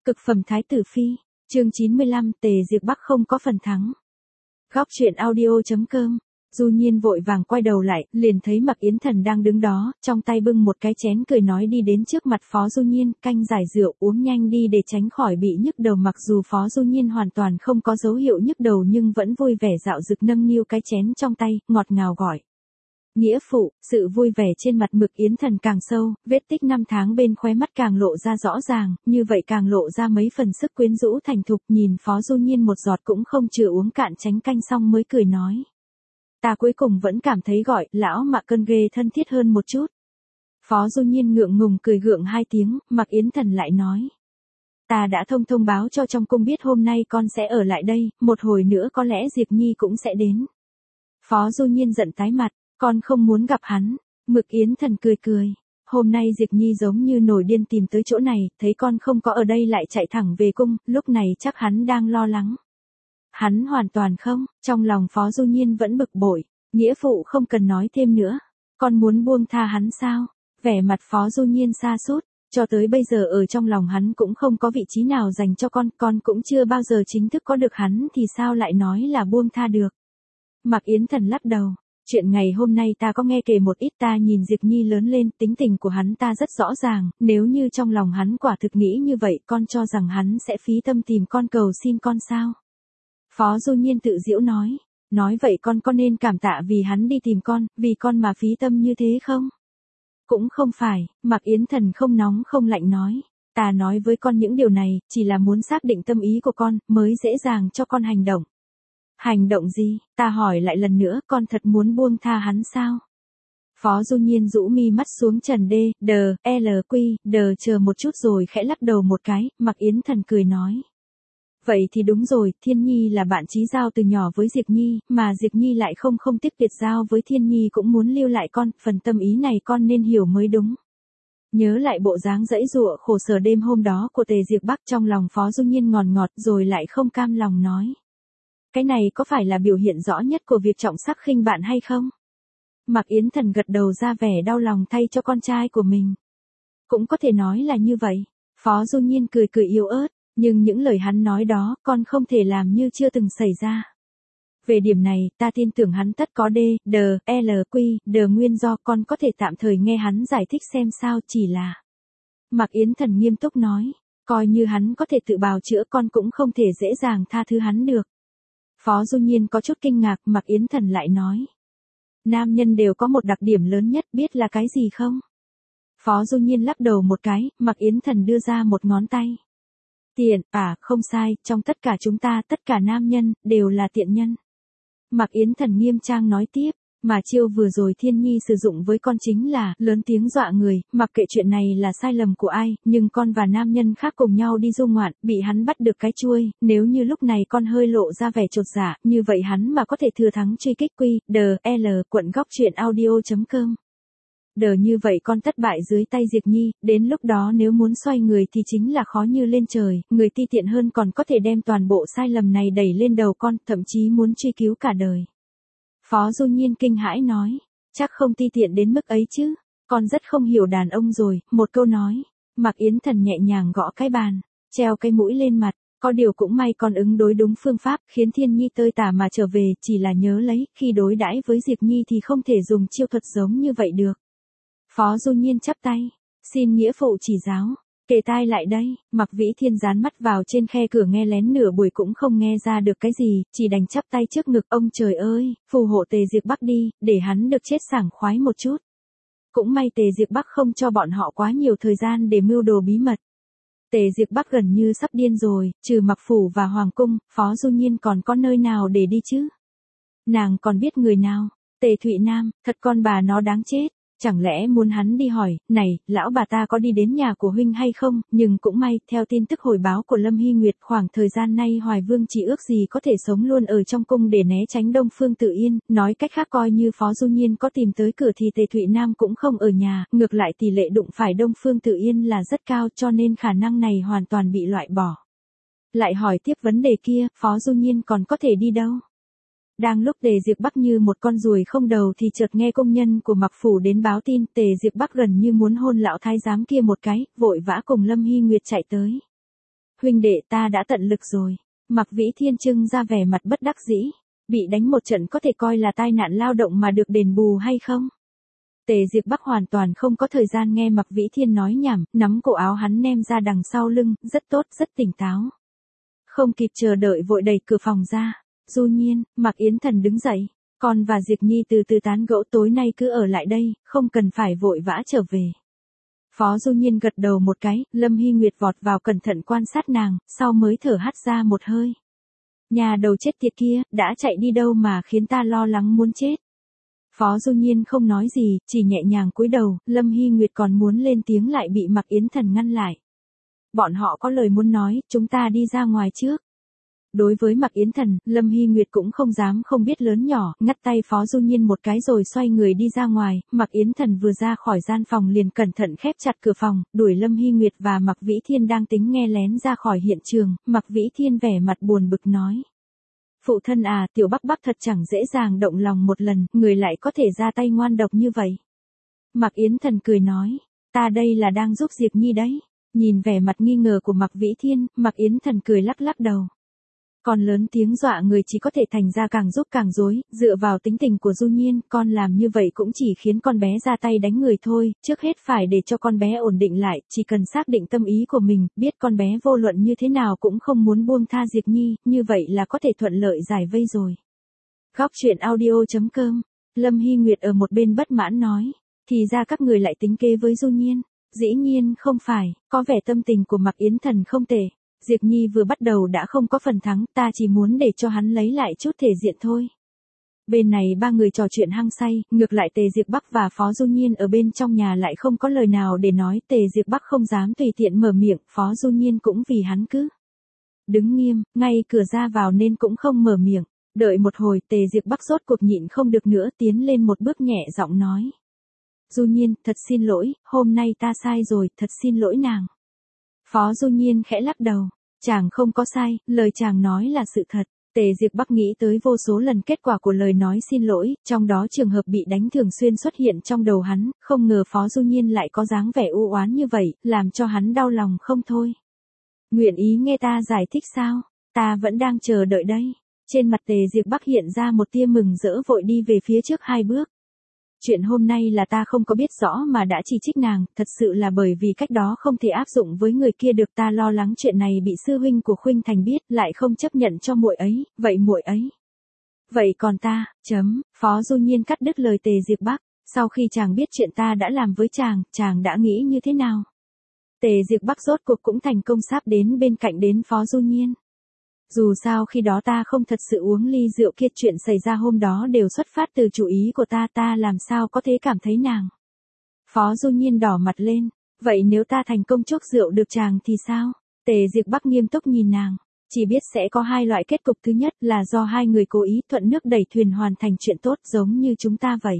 Cực phẩm thái tử phi, chương 95, Tề Diệp Bắc không có phần thắng. Góc truyện audio.com. Du Nhiên vội vàng quay đầu lại, liền thấy Mạc Yến Thần đang đứng đó, trong tay bưng một cái chén cười nói đi đến trước mặt Phó Du Nhiên, canh giải rượu uống nhanh đi để tránh khỏi bị nhức đầu. Mặc dù Phó Du Nhiên hoàn toàn không có dấu hiệu nhức đầu nhưng vẫn vui vẻ dạo dực nâng niu cái chén trong tay, ngọt ngào gọi. Nghĩa phụ, sự vui vẻ trên mặt Mạc Yến Thần càng sâu, vết tích năm tháng bên khóe mắt càng lộ ra rõ ràng, như vậy càng lộ ra mấy phần sức quyến rũ thành thục. Nhìn Phó Du Nhiên một giọt cũng không chừa uống cạn chén canh xong mới cười nói. Ta cuối cùng vẫn cảm thấy gọi lão Mạc cơn ghê thân thiết hơn một chút. Phó Du Nhiên ngượng ngùng cười gượng hai tiếng, Mạc Yến Thần lại nói. Ta đã thông báo cho trong cung biết hôm nay con sẽ ở lại đây, một hồi nữa có lẽ Diệp Nhi cũng sẽ đến. Phó Du Nhiên giận tái mặt, con không muốn gặp hắn. Mạc Yến Thần cười. Hôm nay Diệp Nhi giống như nổi điên tìm tới chỗ này, thấy con không có ở đây lại chạy thẳng về cung, lúc này chắc hắn đang lo lắng. Hắn hoàn toàn không, trong lòng Phó Du Nhiên vẫn bực bội, nghĩa phụ không cần nói thêm nữa, con muốn buông tha hắn sao? Vẻ mặt Phó Du Nhiên sa sút, cho tới bây giờ ở trong lòng hắn cũng không có vị trí nào dành cho con cũng chưa bao giờ chính thức có được hắn thì sao lại nói là buông tha được. Mạc Yến Thần lắc đầu, chuyện ngày hôm nay ta có nghe kể một ít, ta nhìn Diệp Nhi lớn lên, tính tình của hắn ta rất rõ ràng, nếu như trong lòng hắn quả thực nghĩ như vậy con cho rằng hắn sẽ phí tâm tìm con cầu xin con sao? Phó Du Nhiên tự giễu nói vậy con có nên cảm tạ vì hắn đi tìm con, vì con mà phí tâm như thế không? Cũng không phải, Mạc Yến Thần không nóng không lạnh nói, ta nói với con những điều này, chỉ là muốn xác định tâm ý của con, mới dễ dàng cho con hành động. Hành động gì, ta hỏi lại lần nữa, con thật muốn buông tha hắn sao? Phó Du Nhiên rũ mi mắt xuống trần chờ một chút rồi khẽ lắc đầu một cái, Mạc Yến Thần cười nói. Vậy thì đúng rồi, Thiên Nhi là bạn chí giao từ nhỏ với Diệp Nhi, mà Diệp Nhi lại không tiếc biệt giao với Thiên Nhi cũng muốn lưu lại con, phần tâm ý này con nên hiểu mới đúng. Nhớ lại bộ dáng giãy giụa khổ sở đêm hôm đó của Tề Diệp Bắc, trong lòng Phó Du Nhiên ngọt rồi lại không cam lòng nói. Cái này có phải là biểu hiện rõ nhất của việc trọng sắc khinh bạn hay không? Mạc Yến Thần gật đầu ra vẻ đau lòng thay cho con trai của mình. Cũng có thể nói là như vậy. Phó Du Nhiên cười yếu ớt. Nhưng những lời hắn nói đó, con không thể làm như chưa từng xảy ra. Về điểm này, ta tin tưởng hắn tất có nguyên do, con có thể tạm thời nghe hắn giải thích xem sao, chỉ là. Mạc Yến Thần nghiêm túc nói, coi như hắn có thể tự bào chữa con cũng không thể dễ dàng tha thứ hắn được. Phó Du Nhiên có chút kinh ngạc, Mạc Yến Thần lại nói. Nam nhân đều có một đặc điểm lớn nhất, biết là cái gì không? Phó Du Nhiên lắc đầu một cái, Mạc Yến Thần đưa ra một ngón tay. Tiện, không sai, trong tất cả chúng ta, tất cả nam nhân, đều là tiện nhân. Mạc Yến Thần nghiêm trang nói tiếp, mà chiêu vừa rồi Thiên Nhi sử dụng với con chính là lớn tiếng dọa người, mặc kệ chuyện này là sai lầm của ai, nhưng con và nam nhân khác cùng nhau đi du ngoạn, bị hắn bắt được cái chuôi, nếu như lúc này con hơi lộ ra vẻ chột dạ, như vậy hắn mà có thể thừa thắng truy kích quận góc truyện audio.com. Như vậy con thất bại dưới tay Diệp Nhi, đến lúc đó nếu muốn xoay người thì chính là khó như lên trời, người ti tiện hơn còn có thể đem toàn bộ sai lầm này đẩy lên đầu con, thậm chí muốn truy cứu cả đời. Phó Du Nhiên kinh hãi nói, chắc không ti tiện đến mức ấy chứ, con rất không hiểu đàn ông rồi, một câu nói. Mạc Yến Thần nhẹ nhàng gõ cái bàn, treo cái mũi lên mặt, có điều cũng may con ứng đối đúng phương pháp, khiến Thiên Nhi tơi tả mà trở về, chỉ là nhớ lấy, khi đối đãi với Diệp Nhi thì không thể dùng chiêu thuật giống như vậy được. Phó Du Nhiên chắp tay, xin nghĩa phụ chỉ giáo, kề tai lại đây, Mạc Vĩ Thiên dán mắt vào trên khe cửa nghe lén nửa buổi cũng không nghe ra được cái gì, chỉ đành chắp tay trước ngực, ông trời ơi, phù hộ Tề Diệp Bắc đi, để hắn được chết sảng khoái một chút. Cũng may Tề Diệp Bắc không cho bọn họ quá nhiều thời gian để mưu đồ bí mật. Tề Diệp Bắc gần như sắp điên rồi, trừ Mặc Phủ và Hoàng Cung, Phó Du Nhiên còn có nơi nào để đi chứ? Nàng còn biết người nào? Tề Thụy Nam, thật con bà nó đáng chết. Chẳng lẽ muốn hắn đi hỏi, này, lão bà ta có đi đến nhà của huynh hay không, nhưng cũng may, theo tin tức hồi báo của Lâm Hy Nguyệt, khoảng thời gian nay Hoài Vương chỉ ước gì có thể sống luôn ở trong cung để né tránh Đông Phương Tự Yên, nói cách khác coi như Phó Du Nhiên có tìm tới cửa thì Tề Thụy Nam cũng không ở nhà, ngược lại tỷ lệ đụng phải Đông Phương Tự Yên là rất cao cho nên khả năng này hoàn toàn bị loại bỏ. Lại hỏi tiếp vấn đề kia, Phó Du Nhiên còn có thể đi đâu? Đang lúc Tề Diệp Bắc như một con ruồi không đầu thì chợt nghe công nhân của Mặc Phủ đến báo tin, Tề Diệp Bắc gần như muốn hôn lão thái giám kia một cái, vội vã cùng Lâm Hy Nguyệt chạy tới. huynh đệ ta đã tận lực rồi. Mạc Vĩ Thiên trưng ra vẻ mặt bất đắc dĩ. Bị đánh một trận có thể coi là tai nạn lao động mà được đền bù hay không? Tề Diệp Bắc hoàn toàn không có thời gian nghe Mạc Vĩ Thiên nói nhảm, nắm cổ áo hắn ném ra đằng sau lưng, rất tốt, rất tỉnh táo. Không kịp chờ đợi vội đẩy cửa phòng ra. Du Nhiên, Mạc Yến Thần đứng dậy. Con và Diệp Nhi từ từ tán gẫu, tối nay cứ ở lại đây, không cần phải vội vã trở về. Phó Du Nhiên gật đầu một cái, Lâm Hy Nguyệt vọt vào cẩn thận quan sát nàng, sau mới thở hắt ra một hơi. Nhà đầu chết tiệt kia, đã chạy đi đâu mà khiến ta lo lắng muốn chết. Phó Du Nhiên không nói gì, chỉ nhẹ nhàng cúi đầu, Lâm Hy Nguyệt còn muốn lên tiếng lại bị Mạc Yến Thần ngăn lại. Bọn họ có lời muốn nói, chúng ta đi ra ngoài trước. Đối với Mạc Yến Thần, Lâm Hy Nguyệt cũng không dám không biết lớn nhỏ, ngắt tay Phó Du Nhiên một cái rồi xoay người đi ra ngoài. Mạc Yến Thần vừa ra khỏi gian phòng liền cẩn thận khép chặt cửa phòng, đuổi Lâm Hy Nguyệt và Mạc Vĩ Thiên đang tính nghe lén ra khỏi hiện trường. Mạc Vĩ Thiên vẻ mặt buồn bực nói. Phụ thân à, tiểu Bắc Bắc thật chẳng dễ dàng động lòng một lần, người lại có thể ra tay ngoan độc như vậy. Mạc Yến Thần cười nói, ta đây là đang giúp Diệp Nhi đấy. Nhìn vẻ mặt nghi ngờ của Mạc Vĩ Thiên, Mạc Yến Thần cười lắc lắc đầu. Con lớn tiếng dọa người chỉ có thể thành ra càng giúp càng dối, dựa vào tính tình của Du Nhiên, con làm như vậy cũng chỉ khiến con bé ra tay đánh người thôi, trước hết phải để cho con bé ổn định lại, chỉ cần xác định tâm ý của mình, biết con bé vô luận như thế nào cũng không muốn buông tha Diệp Nhi, như vậy là có thể thuận lợi giải vây rồi. Góc truyện audio.com, Lâm Hy Nguyệt ở một bên bất mãn nói, thì ra các người lại tính kế với Du Nhiên. Dĩ nhiên không phải, có vẻ tâm tình của Mạc Yến Thần không tệ. Diệp Nhi vừa bắt đầu đã không có phần thắng, ta chỉ muốn để cho hắn lấy lại chút thể diện thôi. Bên này ba người trò chuyện hăng say, ngược lại Tề Diệp Bắc và Phó Du Nhiên ở bên trong nhà lại không có lời nào để nói. Tề Diệp Bắc không dám tùy tiện mở miệng, Phó Du Nhiên cũng vì hắn cứ đứng nghiêm, ngay cửa ra vào nên cũng không mở miệng. Đợi một hồi Tề Diệp Bắc rốt cuộc nhịn không được nữa, tiến lên một bước nhẹ giọng nói. Du Nhiên, thật xin lỗi, hôm nay ta sai rồi, thật xin lỗi nàng. Phó Du Nhiên khẽ lắc đầu, chàng không có sai, lời chàng nói là sự thật. Tề Diệp Bắc nghĩ tới vô số lần kết quả của lời nói xin lỗi, trong đó trường hợp bị đánh thường xuyên xuất hiện trong đầu hắn, không ngờ Phó Du Nhiên lại có dáng vẻ u oán như vậy, làm cho hắn đau lòng không thôi. Nguyện ý nghe ta giải thích sao? Ta vẫn đang chờ đợi đây. Trên mặt Tề Diệp Bắc hiện ra một tia mừng rỡ, vội đi về phía trước 2 bước. Chuyện hôm nay là ta không có biết rõ mà đã chỉ trích nàng, thật sự là bởi vì cách đó không thể áp dụng với người kia được, ta lo lắng chuyện này bị sư huynh của Khuynh Thành biết, lại không chấp nhận cho muội ấy, vậy muội ấy. Vậy còn ta, Phó Du Nhiên cắt đứt lời Tề Diệp Bắc, sau khi chàng biết chuyện ta đã làm với chàng đã nghĩ như thế nào? Tề Diệp Bắc rốt cuộc cũng thành công sắp đến bên cạnh đến Phó Du Nhiên. Dù sao khi đó ta không thật sự uống ly rượu kia, chuyện xảy ra hôm đó đều xuất phát từ chủ ý của ta làm sao có thể cảm thấy nàng. Phó Du Nhiên đỏ mặt lên, vậy nếu ta thành công chuốc rượu được chàng thì sao? Tề Diệp Bắc nghiêm túc nhìn nàng, chỉ biết sẽ có 2 loại kết cục, thứ nhất là do 2 người cố ý thuận nước đẩy thuyền hoàn thành chuyện tốt giống như chúng ta vậy.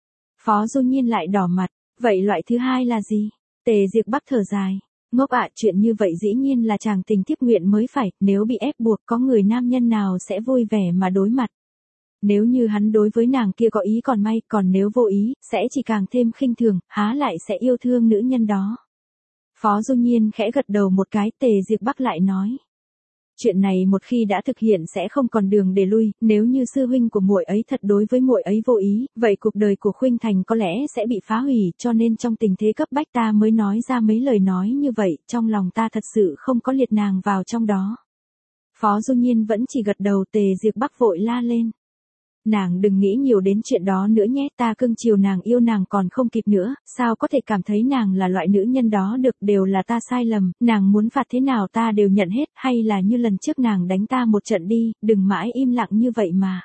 Phó Du Nhiên lại đỏ mặt, vậy loại thứ hai là gì? Tề Diệp Bắc thở dài. Ngốc ạ, chuyện như vậy dĩ nhiên là chàng tình thiếp nguyện mới phải, nếu bị ép buộc có người nam nhân nào sẽ vui vẻ mà đối mặt. Nếu như hắn đối với nàng kia có ý còn may, còn nếu vô ý, sẽ chỉ càng thêm khinh thường, há lại sẽ yêu thương nữ nhân đó. Phó Du Nhiên khẽ gật đầu một cái, Tề Diệp Bắc lại nói. Chuyện này một khi đã thực hiện sẽ không còn đường để lui, nếu như sư huynh của muội ấy thật đối với muội ấy vô ý, vậy cuộc đời của Khuynh Thành có lẽ sẽ bị phá hủy, cho nên trong tình thế cấp bách ta mới nói ra mấy lời nói như vậy, trong lòng ta thật sự không có liệt nàng vào trong đó. Phó Du Nhiên vẫn chỉ gật đầu. Tề Diệp Bắc vội la lên. Nàng đừng nghĩ nhiều đến chuyện đó nữa nhé, ta cưng chiều nàng, yêu nàng còn không kịp nữa, sao có thể cảm thấy nàng là loại nữ nhân đó được, đều là ta sai lầm, nàng muốn phạt thế nào ta đều nhận hết, hay là như lần trước nàng đánh ta một trận đi, đừng mãi im lặng như vậy mà.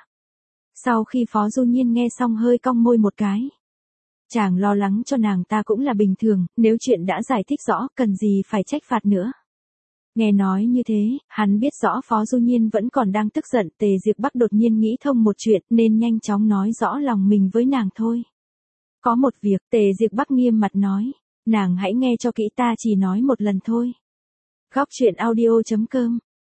Sau khi Phó Du Nhiên nghe xong hơi cong môi một cái. Chàng lo lắng cho nàng ta cũng là bình thường, nếu chuyện đã giải thích rõ, cần gì phải trách phạt nữa. Nghe nói như thế, hắn biết rõ Phó Du Nhiên vẫn còn đang tức giận. Tề Diệp Bắc đột nhiên nghĩ thông một chuyện, nên nhanh chóng nói rõ lòng mình với nàng thôi. Có một việc, Tề Diệp Bắc nghiêm mặt nói, nàng hãy nghe cho kỹ, ta chỉ nói một lần thôi. Góc truyện audio.com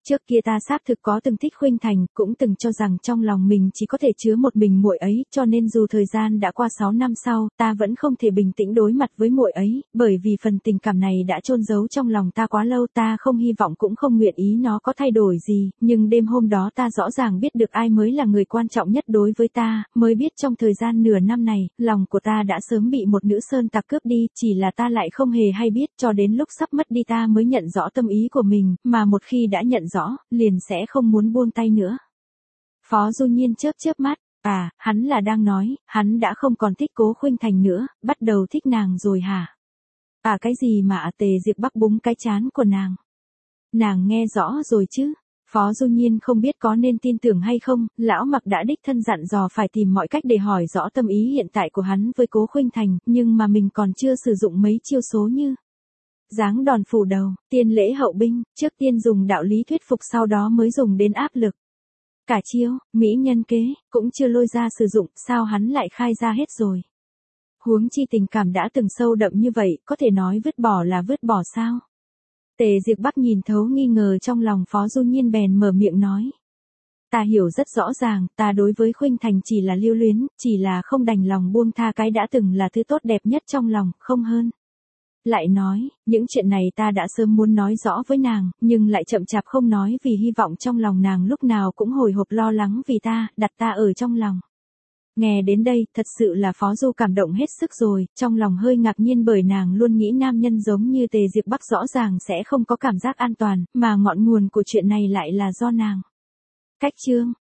trước kia ta xác thực có từng thích Khuynh Thành, cũng từng cho rằng trong lòng mình chỉ có thể chứa một mình muội ấy, cho nên dù thời gian đã qua 6 năm sau, ta vẫn không thể bình tĩnh đối mặt với muội ấy, bởi vì phần tình cảm này đã chôn giấu trong lòng ta quá lâu, ta không hy vọng cũng không nguyện ý nó có thay đổi gì, nhưng đêm hôm đó ta rõ ràng biết được ai mới là người quan trọng nhất đối với ta, mới biết trong thời gian nửa năm này, lòng của ta đã sớm bị một nữ sơn tặc cướp đi, chỉ là ta lại không hề hay biết, cho đến lúc sắp mất đi ta mới nhận rõ tâm ý của mình, mà một khi đã nhận rõ, liền sẽ không muốn buông tay nữa. Phó Du Nhiên chớp chớp mắt, hắn là đang nói, hắn đã không còn thích Cố Khuynh Thành nữa, bắt đầu thích nàng rồi hả? Cái gì mà Tề Diệp Bắc búng cái trán của nàng? Nàng nghe rõ rồi chứ? Phó Du Nhiên không biết có nên tin tưởng hay không, lão Mặc đã đích thân dặn dò phải tìm mọi cách để hỏi rõ tâm ý hiện tại của hắn với Cố Khuynh Thành, nhưng mà mình còn chưa sử dụng mấy chiêu số như giáng đòn phủ đầu, tiên lễ hậu binh, trước tiên dùng đạo lý thuyết phục sau đó mới dùng đến áp lực. Cả chiêu, mỹ nhân kế, cũng chưa lôi ra sử dụng, sao hắn lại khai ra hết rồi. Huống chi tình cảm đã từng sâu đậm như vậy, có thể nói vứt bỏ là vứt bỏ sao? Tề Diệp Bắc nhìn thấu nghi ngờ trong lòng Phó Du Nhiên bèn mở miệng nói. Ta hiểu rất rõ ràng, ta đối với Khuynh Thành chỉ là lưu luyến, chỉ là không đành lòng buông tha cái đã từng là thứ tốt đẹp nhất trong lòng, không hơn. Lại nói, những chuyện này ta đã sớm muốn nói rõ với nàng, nhưng lại chậm chạp không nói vì hy vọng trong lòng nàng lúc nào cũng hồi hộp lo lắng vì ta, đặt ta ở trong lòng. Nghe đến đây, thật sự là Phó Du cảm động hết sức rồi, trong lòng hơi ngạc nhiên bởi nàng luôn nghĩ nam nhân giống như Tề Diệp Bắc rõ ràng sẽ không có cảm giác an toàn, mà ngọn nguồn của chuyện này lại là do nàng. Cách chương